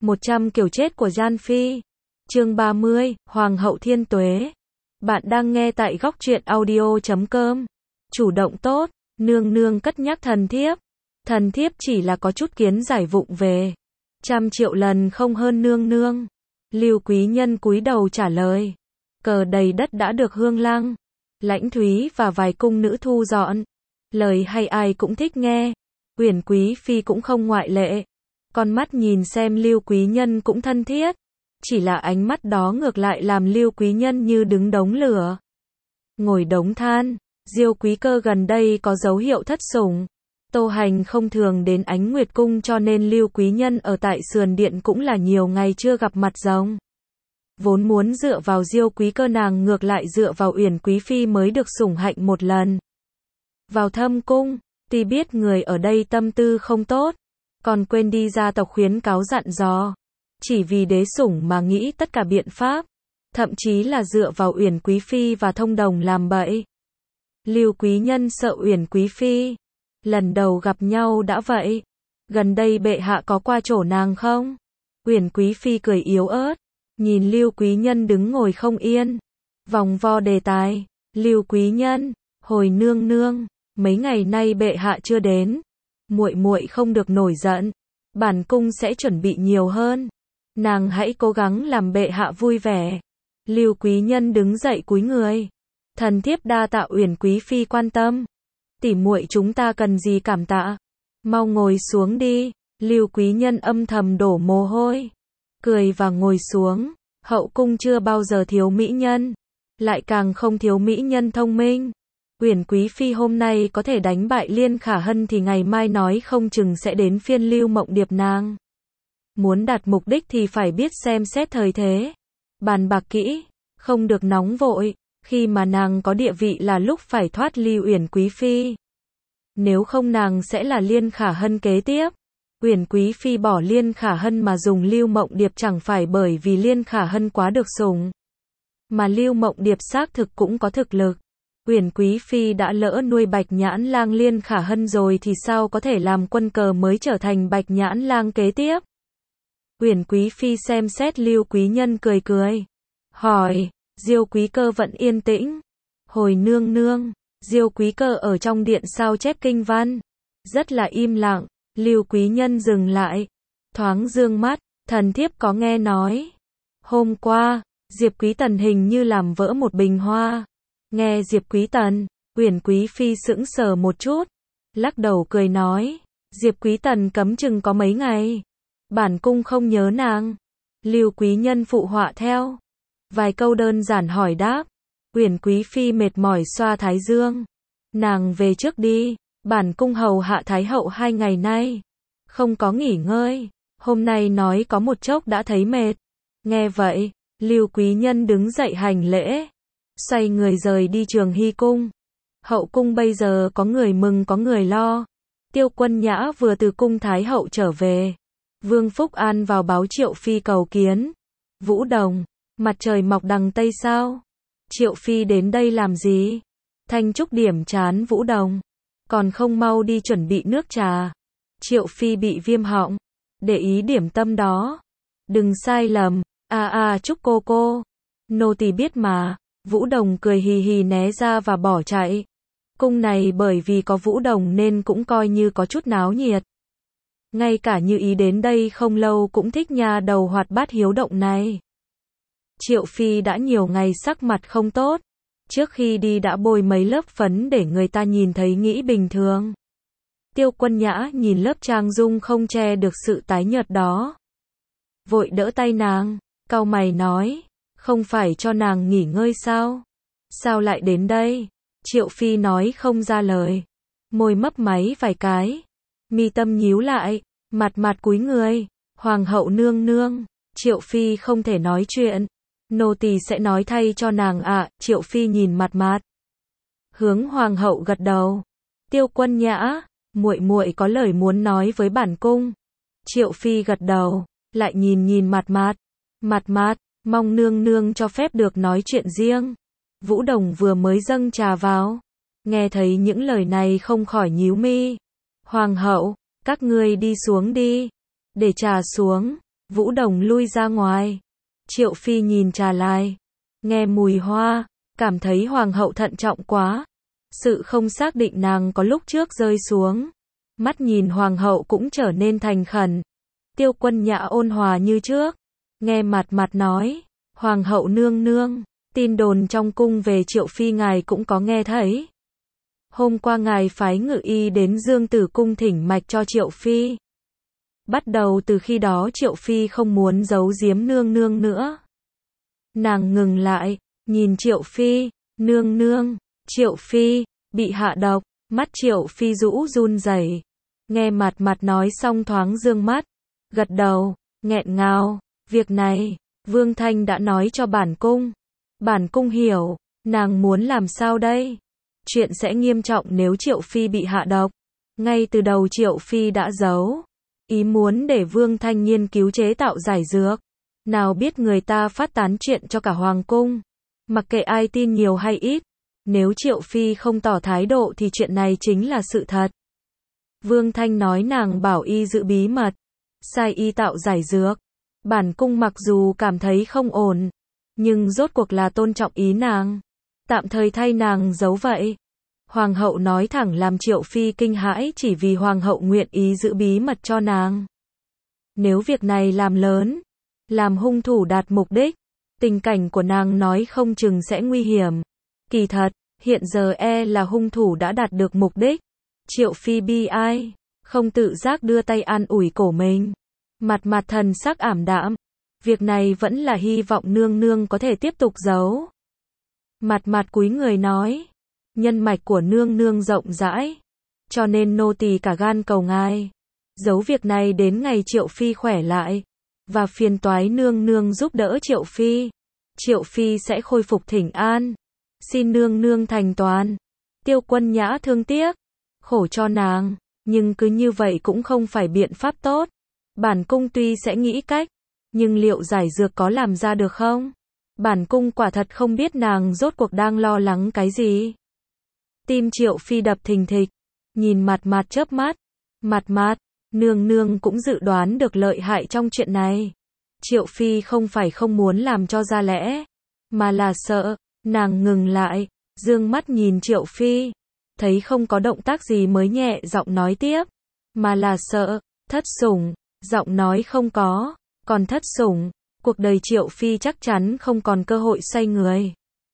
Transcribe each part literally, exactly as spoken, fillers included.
một trăm kiểu chết của Gian Phi. Chương ba mươi, Hoàng hậu Thiên Tuế. Bạn đang nghe tại góc truyện audio chấm com. Chủ động tốt, nương nương cất nhắc thần thiếp. Thần thiếp chỉ là có chút kiến giải vụng về. Trăm triệu lần không hơn nương nương. Lưu Quý Nhân cúi đầu trả lời. Cờ đầy đất đã được hương lăng. Lãnh Thúy và vài cung nữ thu dọn. Lời hay ai cũng thích nghe. Uyển Quý Phi cũng không ngoại lệ. Con mắt nhìn xem Lưu Quý Nhân cũng thân thiết. Chỉ là ánh mắt đó ngược lại làm Lưu Quý Nhân như đứng đống lửa. Ngồi đống than. Diêu Quý Cơ gần đây có dấu hiệu thất sủng. Tô Hành không thường đến Ánh Nguyệt Cung cho nên Lưu Quý Nhân ở tại sườn điện cũng là nhiều ngày chưa gặp mặt rồng. Vốn muốn dựa vào Diêu Quý Cơ, nàng ngược lại dựa vào Uyển Quý Phi mới được sủng hạnh một lần. Vào Thâm Cung, tuy biết người ở đây tâm tư không tốt, còn quên đi gia tộc khuyến cáo dặn dò. Chỉ vì đế sủng mà nghĩ tất cả biện pháp, thậm chí là dựa vào Uyển Quý Phi và thông đồng làm bậy. Lưu Quý Nhân sợ Uyển Quý Phi. Lần đầu gặp nhau đã vậy. Gần đây bệ hạ có qua chỗ nàng không? Uyển Quý Phi cười yếu ớt, nhìn Lưu Quý Nhân đứng ngồi không yên. Vòng vo đề tài. Lưu Quý Nhân, hồi nương nương, mấy ngày nay bệ hạ chưa đến. Muội muội không được nổi giận. Bản cung sẽ chuẩn bị nhiều hơn. Nàng hãy cố gắng làm bệ hạ vui vẻ. Lưu Quý Nhân đứng dậy cúi người. Thần thiếp đa tạ Uyển Quý Phi quan tâm. Tỉ muội chúng ta cần gì cảm tạ. Mau ngồi xuống đi. Lưu Quý Nhân âm thầm đổ mồ hôi. Cười và ngồi xuống. Hậu cung chưa bao giờ thiếu mỹ nhân. Lại càng không thiếu mỹ nhân thông minh. Uyển Quý Phi hôm nay có thể đánh bại Liên Khả Hân thì ngày mai nói không chừng sẽ đến phiên Lưu Mộng Điệp nàng. Muốn đạt mục đích thì phải biết xem xét thời thế. Bàn bạc kỹ. Không được nóng vội. Khi mà nàng có địa vị là lúc phải thoát ly Uyển Quý Phi. Nếu không nàng sẽ là Liên Khả Hân kế tiếp. Uyển Quý Phi bỏ Liên Khả Hân mà dùng Lưu Mộng Điệp chẳng phải bởi vì Liên Khả Hân quá được sủng. Mà Lưu Mộng Điệp xác thực cũng có thực lực. Uyển Quý Phi đã lỡ nuôi Bạch Nhãn Lang Liên Khả Hân rồi thì sao có thể làm quân cờ mới trở thành Bạch Nhãn Lang kế tiếp. Uyển Quý Phi xem xét Lưu Quý Nhân cười cười. Hỏi. Diêu Quý Cơ vẫn yên tĩnh. Hồi nương nương, Diêu Quý Cơ ở trong điện sao chép kinh văn. Rất là im lặng. Lưu Quý Nhân dừng lại. Thoáng dương mắt, thần thiếp có nghe nói. Hôm qua, Diệp Quý Tần hình như làm vỡ một bình hoa. Nghe Diệp Quý Tần, Uyển Quý Phi sững sờ một chút. Lắc đầu cười nói. Diệp Quý Tần cấm chừng có mấy ngày. Bản cung không nhớ nàng. Lưu Quý Nhân phụ họa theo. Vài câu đơn giản hỏi đáp. Uyển Quý Phi mệt mỏi xoa thái dương. Nàng về trước đi. Bản cung hầu hạ thái hậu hai ngày nay. Không có nghỉ ngơi. Hôm nay nói có một chốc đã thấy mệt. Nghe vậy, Lưu Quý Nhân đứng dậy hành lễ. Xoay người rời đi Trường Hy Cung. Hậu cung bây giờ có người mừng có người lo. Tiêu Quân Nhã vừa từ cung thái hậu trở về. Vương Phúc An vào báo Triệu Phi cầu kiến. Vũ Đồng. Mặt trời mọc đằng Tây sao? Triệu Phi đến đây làm gì? Thanh Trúc điểm chán Vũ Đồng. Còn không mau đi chuẩn bị nước trà. Triệu Phi bị viêm họng. Để ý điểm tâm đó. Đừng sai lầm. À à Trúc cô cô. Nô tỳ biết mà. Vũ Đồng cười hì hì né ra và bỏ chạy. Cung này bởi vì có Vũ Đồng nên cũng coi như có chút náo nhiệt. Ngay cả Như Ý đến đây không lâu cũng thích nha đầu hoạt bát hiếu động này. Triệu Phi đã nhiều ngày sắc mặt không tốt. Trước khi đi đã bôi mấy lớp phấn để người ta nhìn thấy nghĩ bình thường. Tiêu Quân Nhã nhìn lớp trang dung không che được sự tái nhợt đó. Vội đỡ tay nàng, cau mày nói. Không phải cho nàng nghỉ ngơi sao? Sao lại đến đây? Triệu Phi nói không ra lời. Môi mấp máy vài cái. Mi tâm nhíu lại. Mặt mặt cúi người. Hoàng hậu nương nương. Triệu Phi không thể nói chuyện. Nô tỳ sẽ nói thay cho nàng ạ. À. Triệu Phi nhìn mặt mặt. Hướng hoàng hậu gật đầu. Tiêu Quân Nhã. Muội muội có lời muốn nói với bản cung. Triệu Phi gật đầu. Lại nhìn nhìn mặt mặt. Mặt mặt. Mong nương nương cho phép được nói chuyện riêng. Vũ Đồng vừa mới dâng trà vào. Nghe thấy những lời này không khỏi nhíu mi. Hoàng hậu, các ngươi đi xuống đi. Để trà xuống. Vũ Đồng lui ra ngoài. Triệu Phi nhìn trà lai, nghe mùi hoa, cảm thấy hoàng hậu thận trọng quá. Sự không xác định nàng có lúc trước rơi xuống. Mắt nhìn hoàng hậu cũng trở nên thành khẩn. Tiêu Quân Nhã ôn hòa như trước. Nghe mặt mặt nói, hoàng hậu nương nương, tin đồn trong cung về Triệu Phi ngài cũng có nghe thấy. Hôm qua ngài phái ngự y đến Dương Tử cung thỉnh mạch cho Triệu Phi. Bắt đầu từ khi đó Triệu Phi không muốn giấu giếm nương nương nữa. Nàng ngừng lại, nhìn Triệu Phi, nương nương, Triệu Phi, bị hạ độc, mắt Triệu Phi rũ run rẩy. Nghe mặt mặt nói xong thoáng dương mắt, gật đầu, nghẹn ngào, việc này, Vương Thanh đã nói cho bản cung. Bản cung hiểu, nàng muốn làm sao đây? Chuyện sẽ nghiêm trọng nếu Triệu Phi bị hạ độc. Ngay từ đầu Triệu Phi đã giấu ý muốn để Vương Thanh nghiên cứu chế tạo giải dược. Nào biết người ta phát tán chuyện cho cả hoàng cung. Mặc kệ ai tin nhiều hay ít, nếu Triệu Phi không tỏ thái độ thì chuyện này chính là sự thật. Vương Thanh nói nàng bảo y giữ bí mật, sai y tạo giải dược. Bản cung mặc dù cảm thấy không ổn, nhưng rốt cuộc là tôn trọng ý nàng, tạm thời thay nàng giấu vậy. Hoàng hậu nói thẳng làm Triệu Phi kinh hãi chỉ vì hoàng hậu nguyện ý giữ bí mật cho nàng. Nếu việc này làm lớn, làm hung thủ đạt mục đích, tình cảnh của nàng nói không chừng sẽ nguy hiểm. Kỳ thật, hiện giờ e là hung thủ đã đạt được mục đích. Triệu Phi bi ai, không tự giác đưa tay an ủi cổ mình. Mặt mặt thần sắc ảm đạm. Việc này vẫn là hy vọng nương nương có thể tiếp tục giấu. Mặt mặt cúi người nói, nhân mạch của nương nương rộng rãi, cho nên nô tỳ cả gan cầu ngài giấu việc này đến ngày Triệu Phi khỏe lại, và phiền toái nương nương giúp đỡ Triệu Phi. Triệu Phi sẽ khôi phục thỉnh an. Xin nương nương thành toàn. Tiêu Quân Nhã thương tiếc, khổ cho nàng, nhưng cứ như vậy cũng không phải biện pháp tốt. Bản cung tuy sẽ nghĩ cách, nhưng liệu giải dược có làm ra được không? Bản cung quả thật không biết nàng rốt cuộc đang lo lắng cái gì. Tim Triệu Phi đập thình thịch, nhìn mặt mặt chớp mắt. Mặt mặt, nương nương cũng dự đoán được lợi hại trong chuyện này. Triệu Phi không phải không muốn làm cho ra lẽ, mà là sợ. Nàng ngừng lại, dương mắt nhìn Triệu Phi, thấy không có động tác gì mới nhẹ giọng nói tiếp, mà là sợ, thất sủng. Giọng nói không có, còn thất sủng, cuộc đời Triệu Phi chắc chắn không còn cơ hội xoay người.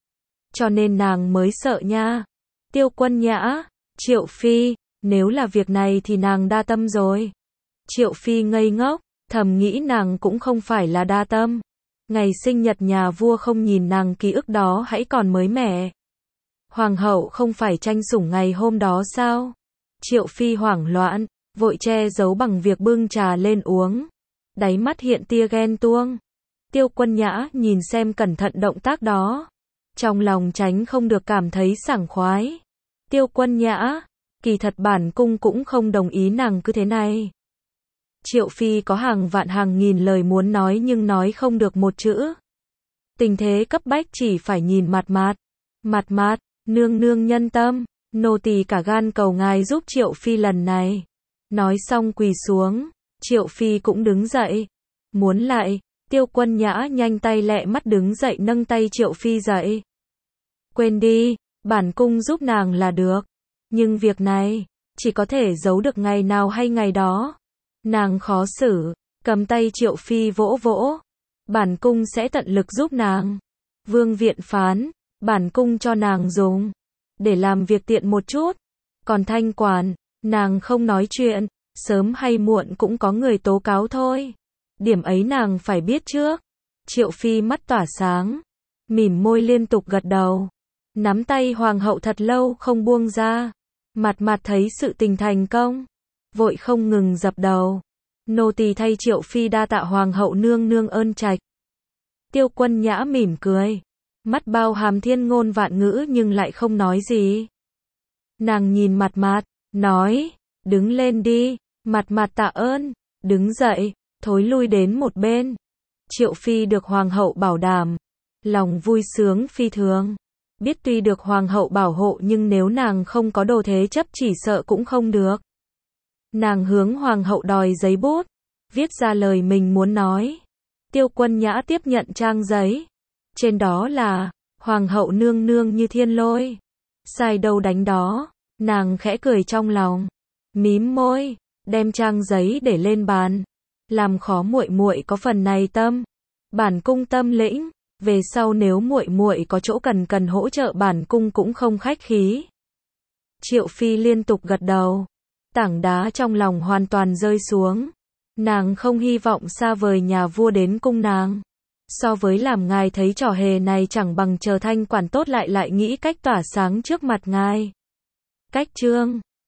Cho nên nàng mới sợ nha. Tiêu Quân Nhã, Triệu Phi, nếu là việc này thì nàng đa tâm rồi. Triệu Phi ngây ngốc, thầm nghĩ nàng cũng không phải là đa tâm. Ngày sinh nhật nhà vua không nhìn nàng ký ức đó hãy còn mới mẻ. Hoàng hậu không phải tranh sủng ngày hôm đó sao? Triệu Phi hoảng loạn, vội che giấu bằng việc bưng trà lên uống. Đáy mắt hiện tia ghen tuông. Tiêu Quân Nhã nhìn xem cẩn thận động tác đó. Trong lòng tránh không được cảm thấy sảng khoái. Tiêu Quân Nhã, kỳ thật bản cung cũng không đồng ý nàng cứ thế này. Triệu Phi có hàng vạn hàng nghìn lời muốn nói nhưng nói không được một chữ. Tình thế cấp bách chỉ phải nhìn mặt mặt. Mặt mặt, nương nương nhân tâm, nô tỳ cả gan cầu ngài giúp Triệu Phi lần này. Nói xong quỳ xuống, Triệu Phi cũng đứng dậy. Muốn lại, Tiêu Quân Nhã nhanh tay lẹ mắt đứng dậy nâng tay Triệu Phi dậy. Quên đi, bản cung giúp nàng là được. Nhưng việc này, chỉ có thể giấu được ngày nào hay ngày đó. Nàng khó xử, cầm tay Triệu Phi vỗ vỗ. Bản cung sẽ tận lực giúp nàng. Vương viện phán, bản cung cho nàng dùng, để làm việc tiện một chút. Còn thanh quản, nàng không nói chuyện, sớm hay muộn cũng có người tố cáo thôi. Điểm ấy nàng phải biết trước. Triệu Phi mắt tỏa sáng, mỉm môi liên tục gật đầu. Nắm tay hoàng hậu thật lâu không buông ra. Mặt mặt thấy sự tình thành công, vội không ngừng dập đầu. Nô tỳ thay Triệu Phi đa tạ hoàng hậu nương nương ơn trạch. Tiêu Quân Nhã mỉm cười, mắt bao hàm thiên ngôn vạn ngữ nhưng lại không nói gì. Nàng nhìn mặt mặt, nói, đứng lên đi. Mặt mặt tạ ơn, đứng dậy, thối lui đến một bên. Triệu Phi được hoàng hậu bảo đảm, lòng vui sướng phi thường. Biết tuy được hoàng hậu bảo hộ nhưng nếu nàng không có đồ thế chấp chỉ sợ cũng không được. Nàng hướng hoàng hậu đòi giấy bút, viết ra lời mình muốn nói. Tiêu Quân Nhã tiếp nhận trang giấy. Trên đó là, Hoàng hậu nương nương như thiên lôi. Sai đâu đánh đó, nàng khẽ cười trong lòng. Mím môi, đem trang giấy để lên bàn. Làm khó muội muội có phần này tâm. Bản cung tâm lĩnh, về sau nếu muội muội có chỗ cần cần hỗ trợ bản cung cũng không khách khí. Triệu Phi liên tục gật đầu. Tảng đá trong lòng hoàn toàn rơi xuống. Nàng không hy vọng xa vời nhà vua đến cung nàng. So với làm ngài thấy trò hề này chẳng bằng chờ thanh quản tốt lại lại nghĩ cách tỏa sáng trước mặt ngài. Cách chương